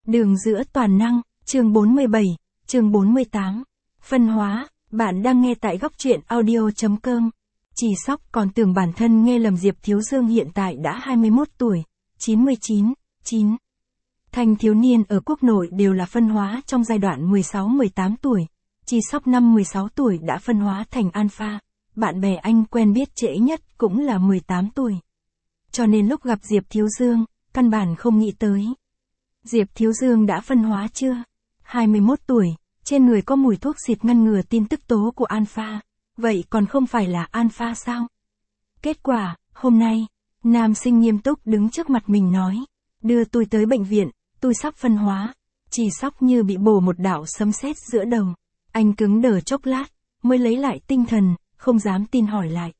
Đường giữa toàn năng, chương 47, chương 48. Phân hóa, bạn đang nghe tại góc truyện audio.com. Chỉ Sóc còn tưởng bản thân nghe lầm, Diệp Thiếu Dương hiện tại đã 21 tuổi, 99. Thanh thiếu niên ở quốc nội đều là phân hóa trong giai đoạn 16-18 tuổi. Chỉ Sóc năm 16 tuổi đã phân hóa thành alpha. Bạn bè anh quen biết trễ nhất cũng là 18 tuổi. Cho nên lúc gặp Diệp Thiếu Dương, căn bản không nghĩ tới. Diệp Thiếu Dương đã phân hóa chưa? 21 tuổi, trên người có mùi thuốc xịt ngăn ngừa tin tức tố của alpha. Vậy còn không phải là alpha sao? Kết quả, hôm nay, nam sinh nghiêm túc đứng trước mặt mình nói. Đưa tôi tới bệnh viện, tôi sắp phân hóa. Chỉ Sóc như bị bổ một đạo sấm sét giữa đầu. Anh cứng đờ chốc lát, mới lấy lại tinh thần, không dám tin hỏi lại.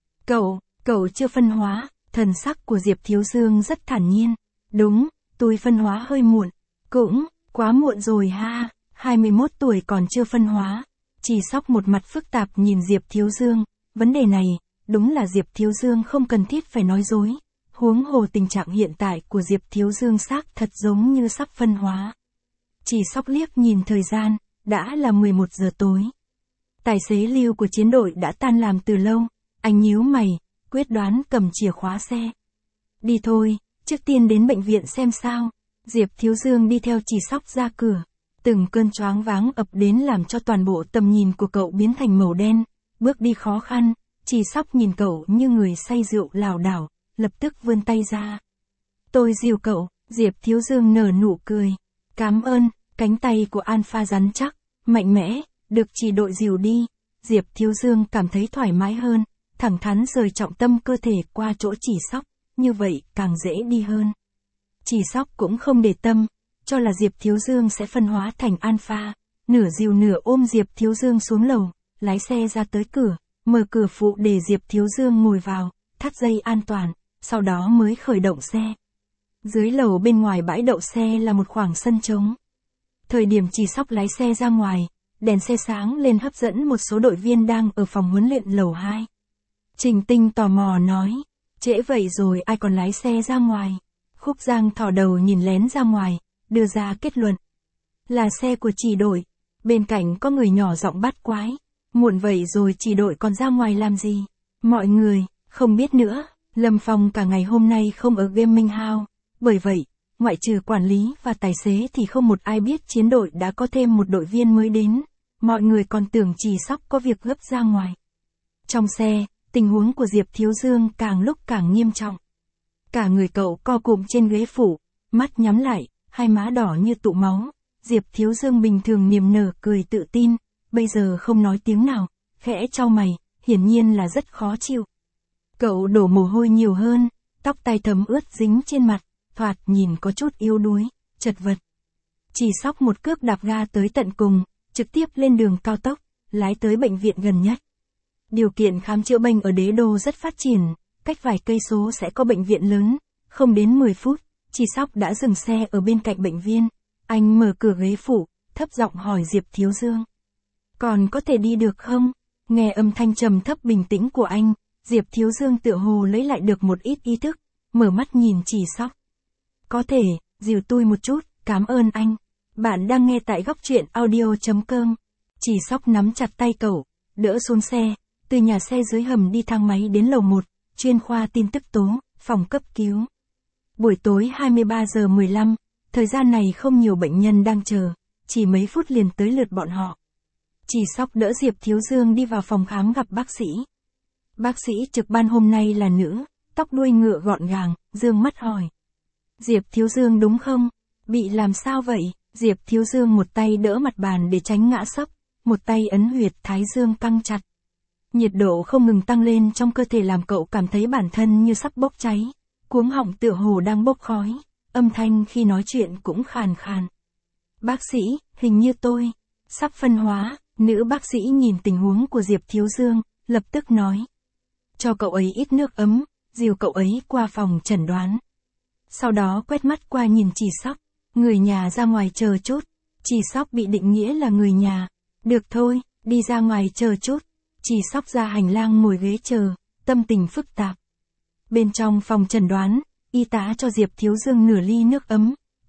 Cậu chưa phân hóa? Thần sắc của Diệp Thiếu Dương rất thản nhiên. Đúng, tôi phân hóa hơi muộn. Cũng, quá muộn rồi ha, 21 tuổi còn chưa phân hóa. Chỉ Sóc một mặt phức tạp nhìn Diệp Thiếu Dương. Vấn đề này, đúng là Diệp Thiếu Dương không cần thiết phải nói dối. Huống hồ tình trạng hiện tại của Diệp Thiếu Dương xác thật giống như sắp phân hóa. Chỉ Sóc liếc nhìn thời gian, đã là 11 giờ tối. Tài xế Lưu của chiến đội đã tan làm từ lâu. Anh nhíu mày, quyết đoán cầm chìa khóa xe. Đi thôi, trước tiên đến bệnh viện xem sao. Diệp Thiếu Dương đi theo Chỉ Sóc ra cửa. Từng cơn choáng váng ập đến làm cho toàn bộ tầm nhìn của cậu biến thành màu đen. Bước đi khó khăn, Chỉ Sóc nhìn cậu như người say rượu lảo đảo, lập tức vươn tay ra. Tôi dìu cậu. Diệp Thiếu Dương nở nụ cười. Cảm ơn. Cánh tay của alpha rắn chắc, mạnh mẽ, được chỉ đội dìu đi. Diệp Thiếu Dương cảm thấy thoải mái hơn, thẳng thắn rời trọng tâm cơ thể qua chỗ Chỉ Sóc, như vậy càng dễ đi hơn. Chỉ Sóc cũng không để tâm, cho là Diệp Thiếu Dương sẽ phân hóa thành alpha, nửa dìu nửa ôm Diệp Thiếu Dương xuống lầu, lái xe ra tới cửa, mở cửa phụ để Diệp Thiếu Dương ngồi vào, thắt dây an toàn, sau đó mới khởi động xe. Dưới lầu bên ngoài bãi đậu xe là một khoảng sân trống. Thời điểm Chỉ Sóc lái xe ra ngoài, đèn xe sáng lên hấp dẫn một số đội viên đang ở phòng huấn luyện lầu 2. Trình Tinh tò mò nói, trễ vậy rồi ai còn lái xe ra ngoài? Khúc Giang thò đầu nhìn lén ra ngoài, đưa ra kết luận. Là xe của chỉ đội. Bên cạnh có người nhỏ giọng bắt quái. Muộn vậy rồi chỉ đội còn ra ngoài làm gì? Mọi người, không biết nữa. Lâm Phong cả ngày hôm nay không ở Gaming House. Bởi vậy, ngoại trừ quản lý và tài xế thì không một ai biết chiến đội đã có thêm một đội viên mới đến. Mọi người còn tưởng Chỉ Sóc có việc gấp ra ngoài. Trong xe, tình huống của Diệp Thiếu Dương càng lúc càng nghiêm trọng. Cả người cậu co cụm trên ghế phụ, mắt nhắm lại, hai má đỏ như tụ máu. Diệp Thiếu Dương bình thường niềm nở cười tự tin, bây giờ không nói tiếng nào, khẽ chau mày, hiển nhiên là rất khó chịu. Cậu đổ mồ hôi nhiều hơn, tóc tai thấm ướt dính trên mặt, thoạt nhìn có chút yếu đuối, chật vật. Chỉ Sóc một cước đạp ga tới tận cùng, trực tiếp lên đường cao tốc, lái tới bệnh viện gần nhất. Điều kiện khám chữa bệnh ở Đế Đô rất phát triển, cách vài cây số sẽ có bệnh viện lớn, không đến 10 phút, Chỉ Sóc đã dừng xe ở bên cạnh bệnh viện. Anh mở cửa ghế phụ, thấp giọng hỏi Diệp Thiếu Dương. Còn có thể đi được không? Nghe âm thanh trầm thấp bình tĩnh của anh, Diệp Thiếu Dương tựa hồ lấy lại được một ít ý thức, mở mắt nhìn Chỉ Sóc. Có thể, dìu tôi một chút, cảm ơn anh. Bạn đang nghe tại góc truyện audio.com. Chỉ Sóc nắm chặt tay cậu, đỡ xuống xe, từ nhà xe dưới hầm đi thang máy đến lầu 1, chuyên khoa tin tức tố, phòng cấp cứu. Buổi tối 23 giờ 15, thời gian này không nhiều bệnh nhân đang chờ, chỉ mấy phút liền tới lượt bọn họ. Chỉ Sóc đỡ Diệp Thiếu Dương đi vào phòng khám gặp bác sĩ. Bác sĩ trực ban hôm nay là nữ, tóc đuôi ngựa gọn gàng, dương mắt hỏi. Diệp Thiếu Dương đúng không? Bị làm sao vậy? Diệp Thiếu Dương một tay đỡ mặt bàn để tránh ngã sấp, một tay ấn huyệt thái dương căng chặt. Nhiệt độ không ngừng tăng lên trong cơ thể làm cậu cảm thấy bản thân như sắp bốc cháy, cuống họng tựa hồ đang bốc khói, âm thanh khi nói chuyện cũng khàn khàn. Bác sĩ, hình như tôi sắp phân hóa. Nữ bác sĩ nhìn tình huống của Diệp Thiếu Dương, lập tức nói. Cho cậu ấy ít nước ấm, dìu cậu ấy qua phòng chẩn đoán. Sau đó quét mắt qua nhìn Chỉ Sóc, người nhà ra ngoài chờ chút. Chỉ Sóc bị định nghĩa là người nhà. Được thôi, đi ra ngoài chờ chút. Chỉ Sóc ra hành lang ngồi ghế chờ, tâm tình phức tạp. Bên trong phòng chẩn đoán, y tá cho Diệp Thiếu Dương nửa ly nước ấm,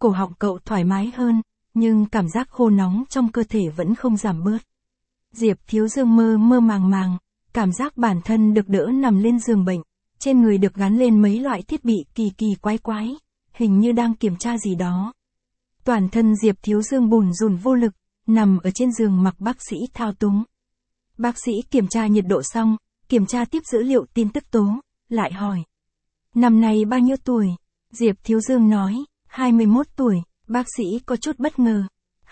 cổ họng cậu thoải mái hơn, nhưng cảm giác khô nóng trong cơ thể vẫn không giảm bớt. Diệp Thiếu Dương mơ mơ màng màng, cảm giác bản thân được đỡ nằm lên giường bệnh, trên người được gắn lên mấy loại thiết bị kỳ kỳ quái quái, hình như đang kiểm tra gì đó. Toàn thân Diệp Thiếu Dương bùn rùn vô lực, nằm ở trên giường mặc bác sĩ thao túng. Bác sĩ kiểm tra nhiệt độ xong, kiểm tra tiếp dữ liệu tin tức tố, lại hỏi. Năm nay bao nhiêu tuổi? Diệp Thiếu Dương nói, 21 tuổi, bác sĩ có chút bất ngờ.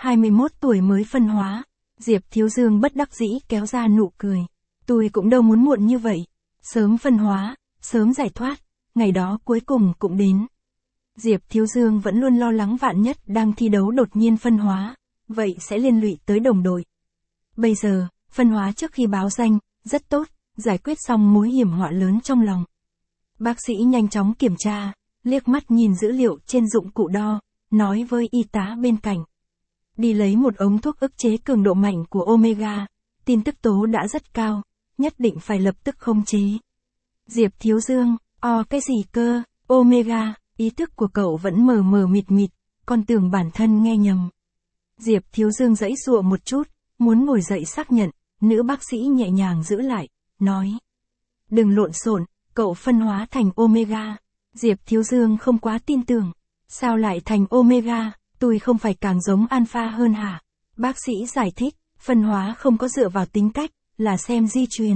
21 tuổi mới phân hóa. Diệp Thiếu Dương bất đắc dĩ kéo ra nụ cười. Tôi cũng đâu muốn muộn như vậy. Sớm phân hóa, sớm giải thoát, ngày đó cuối cùng cũng đến. Diệp Thiếu Dương vẫn luôn lo lắng vạn nhất đang thi đấu đột nhiên phân hóa, vậy sẽ liên lụy tới đồng đội. Bây giờ, phân hóa trước khi báo danh, rất tốt, giải quyết xong mối hiểm họa lớn trong lòng. Bác sĩ nhanh chóng kiểm tra, liếc mắt nhìn dữ liệu trên dụng cụ đo, nói với y tá bên cạnh. Đi lấy một ống thuốc ức chế cường độ mạnh của Omega, tin tức tố đã rất cao, nhất định phải lập tức khống chế. Diệp Thiếu Dương, cái gì cơ, Omega, ý thức của cậu vẫn mờ mờ mịt mịt, còn tưởng bản thân nghe nhầm. Diệp Thiếu Dương giãy giụa một chút, muốn ngồi dậy xác nhận, nữ bác sĩ nhẹ nhàng giữ lại, nói. Đừng lộn xộn, cậu phân hóa thành Omega. Diệp Thiếu Dương không quá tin tưởng. Sao lại thành Omega, tôi không phải càng giống Alpha hơn hả? Bác sĩ giải thích, phân hóa không có dựa vào tính cách, là xem di truyền.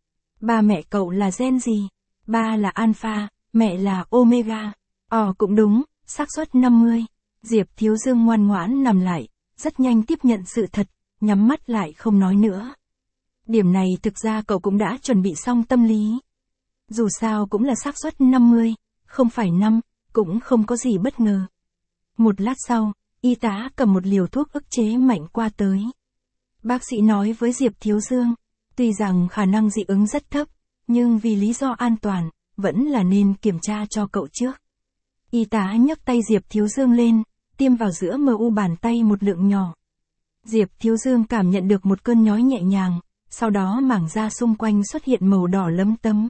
Ba mẹ cậu là gen gì? Ba là Alpha, mẹ là Omega. Cũng đúng, xác suất 50. Diệp Thiếu Dương ngoan ngoãn nằm lại, rất nhanh tiếp nhận sự thật, nhắm mắt lại không nói nữa. Điểm này thực ra cậu cũng đã chuẩn bị xong tâm lý. Dù sao cũng là xác suất 50, không phải 5, cũng không có gì bất ngờ. Một lát sau, y tá cầm một liều thuốc ức chế mạnh qua tới. Bác sĩ nói với Diệp Thiếu Dương, tuy rằng khả năng dị ứng rất thấp, nhưng vì lý do an toàn, vẫn là nên kiểm tra cho cậu trước. Y tá nhấc tay Diệp Thiếu Dương lên, tiêm vào giữa mu bàn tay một lượng nhỏ. Diệp Thiếu Dương cảm nhận được một cơn nhói nhẹ nhàng, sau đó mảng da xung quanh xuất hiện màu đỏ lấm tấm.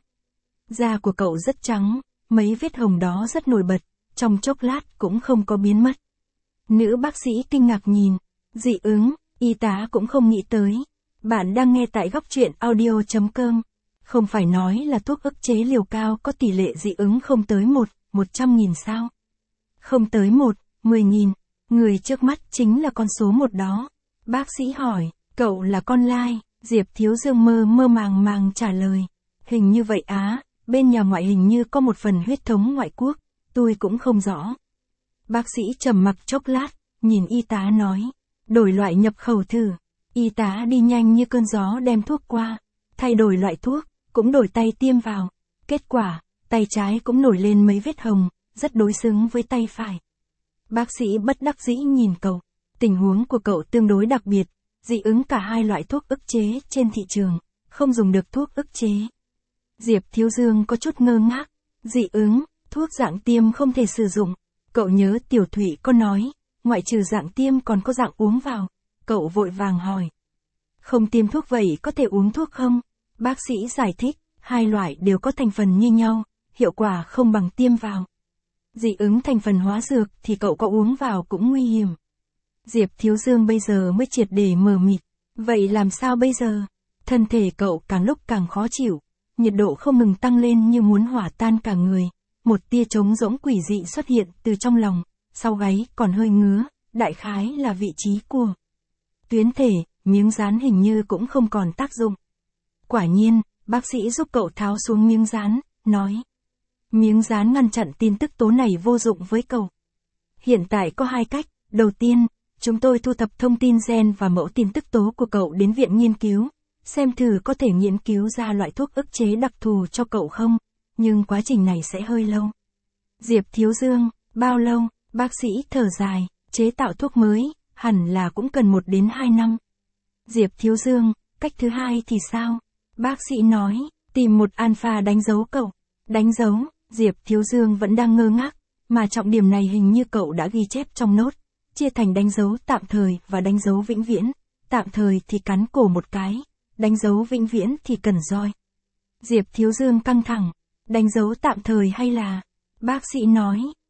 Da của cậu rất trắng, mấy vết hồng đó rất nổi bật, trong chốc lát cũng không có biến mất. Nữ bác sĩ kinh ngạc nhìn, dị ứng, y tá cũng không nghĩ tới. Bạn đang nghe tại góc truyện audio.com. Không phải nói là thuốc ức chế liều cao có tỷ lệ dị ứng không tới 100.000 sao? Không tới 10.000, người trước mắt chính là con số 1 đó. Bác sĩ hỏi, cậu là con lai? Diệp Thiếu Dương mơ mơ màng màng trả lời. Hình như vậy á, bên nhà ngoại hình như có một phần huyết thống ngoại quốc, tôi cũng không rõ. Bác sĩ trầm mặc chốc lát, nhìn y tá nói, đổi loại nhập khẩu thử. Y tá đi nhanh như cơn gió đem thuốc qua, thay đổi loại thuốc, cũng đổi tay tiêm vào. Kết quả, tay trái cũng nổi lên mấy vết hồng, rất đối xứng với tay phải. Bác sĩ bất đắc dĩ nhìn cậu, tình huống của cậu tương đối đặc biệt, dị ứng cả hai loại thuốc ức chế trên thị trường, không dùng được thuốc ức chế. Diệp Thiếu Dương có chút ngơ ngác, dị ứng, thuốc dạng tiêm không thể sử dụng. Cậu nhớ Tiểu Thụy có nói, ngoại trừ dạng tiêm còn có dạng uống vào. Cậu vội vàng hỏi. Không tiêm thuốc vậy có thể uống thuốc không? Bác sĩ giải thích, hai loại đều có thành phần như nhau, hiệu quả không bằng tiêm vào. Dị ứng thành phần hóa dược thì cậu có uống vào cũng nguy hiểm. Diệp Thiếu Dương bây giờ mới triệt để mờ mịt. Vậy làm sao bây giờ? Thân thể cậu càng lúc càng khó chịu. Nhiệt độ không ngừng tăng lên như muốn hỏa tan cả người. Một tia trống rỗng quỷ dị xuất hiện từ trong lòng, sau gáy còn hơi ngứa, đại khái là vị trí của tuyến thể, miếng dán hình như cũng không còn tác dụng. Quả nhiên, bác sĩ giúp cậu tháo xuống miếng dán, nói. Miếng dán ngăn chặn tin tức tố này vô dụng với cậu. Hiện tại có hai cách, đầu tiên, chúng tôi thu thập thông tin gen và mẫu tin tức tố của cậu đến viện nghiên cứu, xem thử có thể nghiên cứu ra loại thuốc ức chế đặc thù cho cậu không, nhưng quá trình này sẽ hơi lâu. Diệp Thiếu Dương, bao lâu? Bác sĩ thở dài, chế tạo thuốc mới, hẳn là cũng cần 1 đến 2 năm. Diệp Thiếu Dương, cách thứ hai thì sao? Bác sĩ nói, tìm một alpha đánh dấu cậu. Đánh dấu, Diệp Thiếu Dương vẫn đang ngơ ngác, mà trọng điểm này hình như cậu đã ghi chép trong nốt, chia thành đánh dấu tạm thời và đánh dấu vĩnh viễn. Tạm thời thì cắn cổ một cái, đánh dấu vĩnh viễn thì cần roi. Diệp Thiếu Dương căng thẳng, đánh dấu tạm thời hay là? Bác sĩ nói,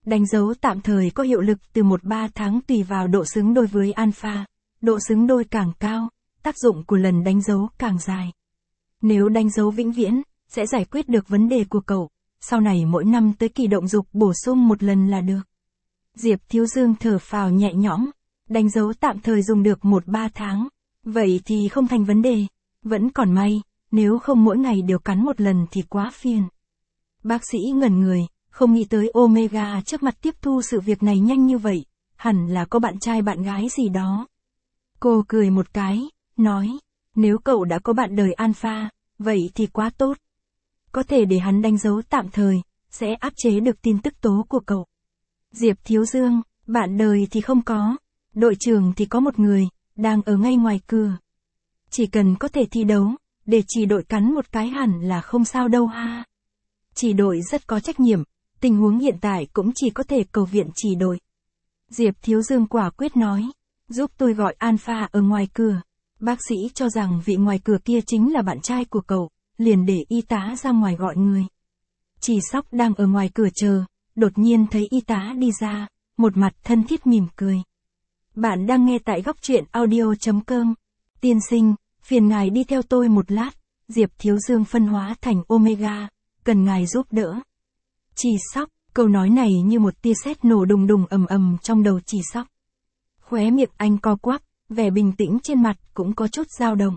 Đánh dấu tạm thời có hiệu lực từ 1-3 tháng tùy vào độ xứng đôi với alpha. Độ xứng đôi càng cao, tác dụng của lần đánh dấu càng dài. Nếu đánh dấu vĩnh viễn, sẽ giải quyết được vấn đề của cậu. Sau này mỗi năm tới kỳ động dục bổ sung một lần là được. Diệp Thiếu Dương thở phào nhẹ nhõm. Đánh dấu tạm thời dùng được 1-3 tháng. Vậy thì không thành vấn đề. Vẫn còn may, nếu không mỗi ngày đều cắn một lần thì quá phiền. Bác sĩ ngẩn người, không nghĩ tới Omega trước mặt tiếp thu sự việc này nhanh như vậy. Hẳn là có bạn trai bạn gái gì đó. Cô cười một cái, nói, nếu cậu đã có bạn đời alpha, vậy thì quá tốt. Có thể để hắn đánh dấu tạm thời, sẽ áp chế được tin tức tố của cậu. Diệp Thiếu Dương, bạn đời thì không có, đội trưởng thì có một người, đang ở ngay ngoài cửa. Chỉ cần có thể thi đấu, để chỉ đội cắn một cái hẳn là không sao đâu ha. Chỉ đội rất có trách nhiệm, tình huống hiện tại cũng chỉ có thể cầu viện chỉ đội. Diệp Thiếu Dương quả quyết nói, giúp tôi gọi Alpha ở ngoài cửa. Bác sĩ cho rằng vị ngoài cửa kia chính là bạn trai của cậu, liền để y tá ra ngoài gọi người. Chỉ Sóc đang ở ngoài cửa chờ, đột nhiên thấy y tá đi ra, một mặt thân thiết mỉm cười. Bạn đang nghe tại góc truyện audio.com. Tiên sinh, phiền ngài đi theo tôi một lát, Diệp Thiếu Dương phân hóa thành Omega, cần ngài giúp đỡ. Chỉ Sóc, câu nói này như một tia sét nổ đùng đùng ầm ầm trong đầu Chỉ Sóc. Khóe miệng anh co quắp, vẻ bình tĩnh trên mặt cũng có chút dao động.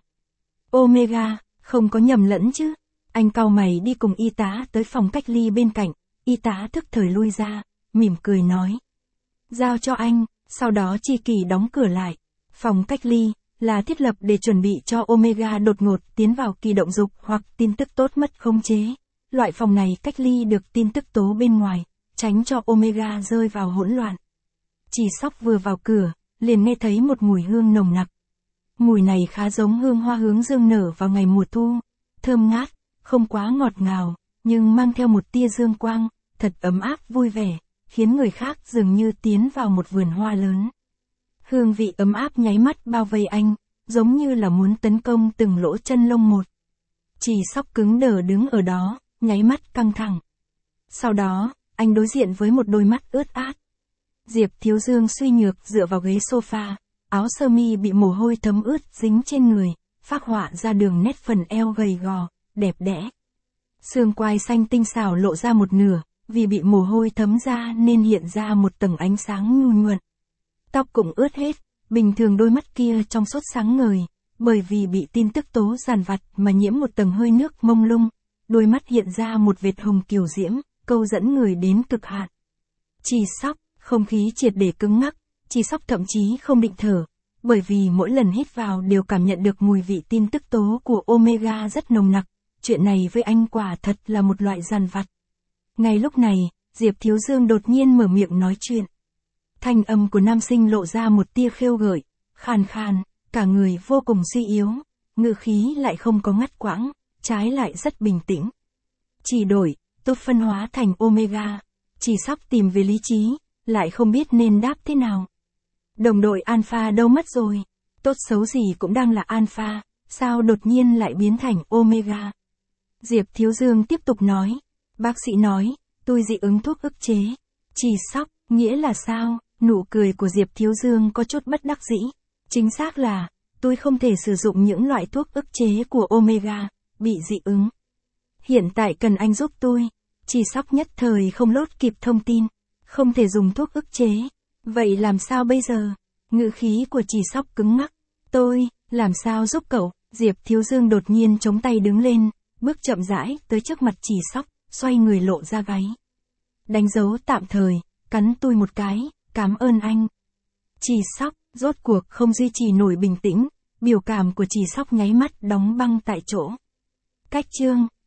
Omega, không có nhầm lẫn chứ? Anh cau mày đi cùng y tá tới phòng cách ly bên cạnh, y tá thức thời lui ra, mỉm cười nói. Giao cho anh, sau đó Chi Kỳ đóng cửa lại. Phòng cách ly là thiết lập để chuẩn bị cho Omega đột ngột tiến vào kỳ động dục hoặc tin tức tốt mất khống chế. Loại phòng này cách ly được tin tức tố bên ngoài, tránh cho Omega rơi vào hỗn loạn. Chỉ Sóc vừa vào cửa, liền nghe thấy một mùi hương nồng nặc. Mùi này khá giống hương hoa hướng dương nở vào ngày mùa thu, thơm ngát, không quá ngọt ngào, nhưng mang theo một tia dương quang, thật ấm áp vui vẻ, khiến người khác dường như tiến vào một vườn hoa lớn. Hương vị ấm áp nháy mắt bao vây anh, giống như là muốn tấn công từng lỗ chân lông một. Chỉ Sóc cứng đờ đứng ở đó, nháy mắt căng thẳng. Sau đó, anh đối diện với một đôi mắt ướt át. Diệp Thiếu Dương suy nhược dựa vào ghế sofa, áo sơ mi bị mồ hôi thấm ướt dính trên người, phác họa ra đường nét phần eo gầy gò, đẹp đẽ. Xương quai xanh tinh xảo lộ ra một nửa, vì bị mồ hôi thấm ra nên hiện ra một tầng ánh sáng nhu nhuận. Tóc cũng ướt hết, bình thường đôi mắt kia trong suốt sáng ngời, bởi vì bị tin tức tố dàn vặt mà nhiễm một tầng hơi nước mông lung, đôi mắt hiện ra một vệt hồng kiều diễm, câu dẫn người đến cực hạn. Chỉ Sóc, không khí triệt để cứng ngắc, Chỉ Sóc thậm chí không định thở, bởi vì mỗi lần hít vào đều cảm nhận được mùi vị tin tức tố của Omega rất nồng nặc, chuyện này với anh quả thật là một loại dàn vặt. Ngay lúc này, Diệp Thiếu Dương đột nhiên mở miệng nói chuyện. Thanh âm của nam sinh lộ ra một tia khêu gợi, khàn khàn, cả người vô cùng suy yếu, ngữ khí lại không có ngắt quãng, trái lại rất bình tĩnh. Chỉ đổi, tôi phân hóa thành Omega, Chỉ Sóc tìm về lý trí, lại không biết nên đáp thế nào. Đồng đội Alpha đâu mất rồi, tốt xấu gì cũng đang là Alpha, sao đột nhiên lại biến thành Omega. Diệp Thiếu Dương tiếp tục nói, bác sĩ nói, tôi dị ứng thuốc ức chế. Chỉ Sóc, nghĩa là sao? Nụ cười của Diệp Thiếu Dương có chút bất đắc dĩ. Chính xác là, tôi không thể sử dụng những loại thuốc ức chế của Omega, bị dị ứng. Hiện tại cần anh giúp tôi. Chỉ Sóc nhất thời không lốt kịp thông tin, không thể dùng thuốc ức chế. Vậy làm sao bây giờ? Ngữ khí của Chỉ Sóc cứng ngắc. Tôi, làm sao giúp cậu? Diệp Thiếu Dương đột nhiên chống tay đứng lên, bước chậm rãi tới trước mặt Chỉ Sóc, xoay người lộ ra gáy. Đánh dấu tạm thời, cắn tôi một cái, cảm ơn anh. Chỉ Sóc, rốt cuộc không duy trì nổi bình tĩnh, biểu cảm của Chỉ Sóc nháy mắt đóng băng tại chỗ. Cách chương